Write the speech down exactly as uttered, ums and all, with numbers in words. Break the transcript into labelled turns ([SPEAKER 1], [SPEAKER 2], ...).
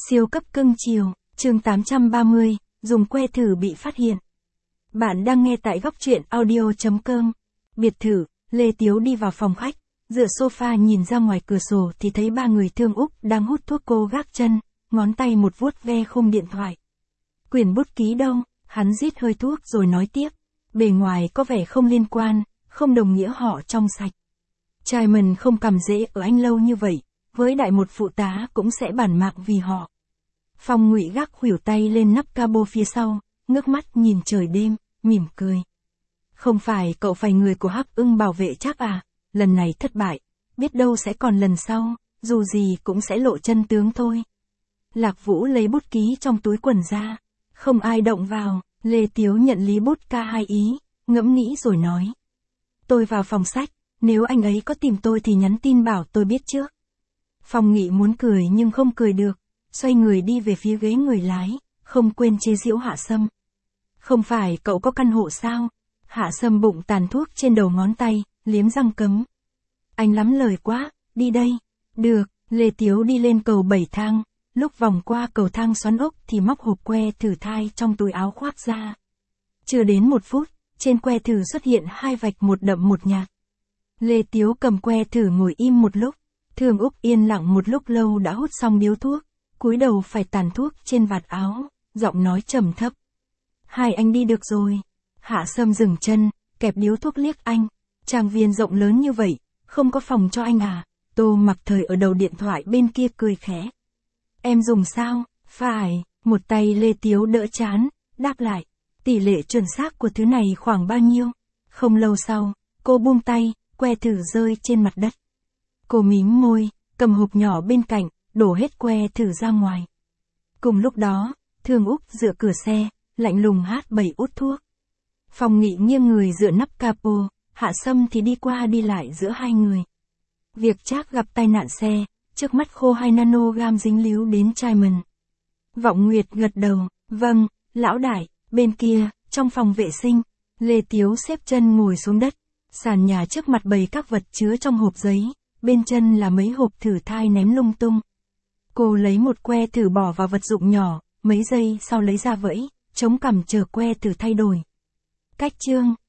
[SPEAKER 1] Siêu cấp cưng chiều, chương tám trăm ba mươi, dùng que thử bị phát hiện. Bạn đang nghe tại góc truyện audio chấm com. Biệt thự, Lê Tiếu đi vào phòng khách, dựa sofa nhìn ra ngoài cửa sổ thì thấy ba người Thương Úc đang hút thuốc cô gác chân, ngón tay một vuốt ve khung điện thoại. Quyển bút ký đâu, hắn rít hơi thuốc rồi nói tiếp. Bề ngoài có vẻ không liên quan, không đồng nghĩa họ trong sạch. Trai mình không cầm dễ ở anh lâu như vậy, với đại một phụ tá cũng sẽ bản mạng vì họ. Phong Ngụy gác khuỷu tay lên nắp cabo phía sau, ngước mắt nhìn trời đêm, mỉm cười. Không phải cậu phải người của Hắc Ưng bảo vệ chắc à, lần này thất bại, biết đâu sẽ còn lần sau, dù gì cũng sẽ lộ chân tướng thôi. Lạc Vũ lấy bút ký trong túi quần ra, không ai động vào, Lê Tiếu nhận lý bút ca hai ý, ngẫm nghĩ rồi nói. Tôi vào phòng sách, nếu anh ấy có tìm tôi thì nhắn tin bảo tôi biết trước. Phong Nghị muốn cười nhưng không cười được, xoay người đi về phía ghế người lái, không quên chế giễu Hạ Sâm. Không phải cậu có căn hộ sao? Hạ Sâm bụng tàn thuốc trên đầu ngón tay, liếm răng cấm. Anh lắm lời quá, đi đây. Được, Lê Tiếu đi lên cầu bảy thang, lúc vòng qua cầu thang xoắn ốc thì móc hộp que thử thai trong túi áo khoác ra. Chưa đến một phút, trên que thử xuất hiện hai vạch một đậm một nhạt. Lê Tiếu cầm que thử ngồi im một lúc, Thương Úc yên lặng một lúc lâu đã hút xong điếu thuốc, cúi đầu phải tàn thuốc trên vạt áo, giọng nói trầm thấp. Hai anh đi được rồi. Hạ Sâm dừng chân, kẹp điếu thuốc liếc anh. Trang viên rộng lớn như vậy, không có phòng cho anh à? Tô Mặc Thời ở đầu điện thoại bên kia cười khẽ. Em dùng sao? Phải, một tay Lê Tiếu đỡ chán, đáp lại. Tỷ lệ chuẩn xác của thứ này khoảng bao nhiêu? Không lâu sau, cô buông tay, que thử rơi trên mặt đất. Cô mím môi, cầm hộp nhỏ bên cạnh, đổ hết que thử ra ngoài. Cùng lúc đó, Thương Úc dựa cửa xe, lạnh lùng hát bầy út thuốc. Phong Nghị nghiêng người dựa nắp capo, Hạ Sâm thì đi qua đi lại giữa hai người. Việc Trác gặp tai nạn xe, trước mắt khô hai nanogam dính líu đến trai mình. Vọng Nguyệt gật đầu, vâng, lão đại, bên kia, trong phòng vệ sinh, Lê Tiếu xếp chân ngồi xuống đất, sàn nhà trước mặt bày các vật chứa trong hộp giấy, bên chân là mấy hộp thử thai ném lung tung. Cô lấy một que thử bỏ vào vật dụng nhỏ, mấy giây sau lấy ra vẫy, chống cằm chờ que thử thay đổi. Cách chương,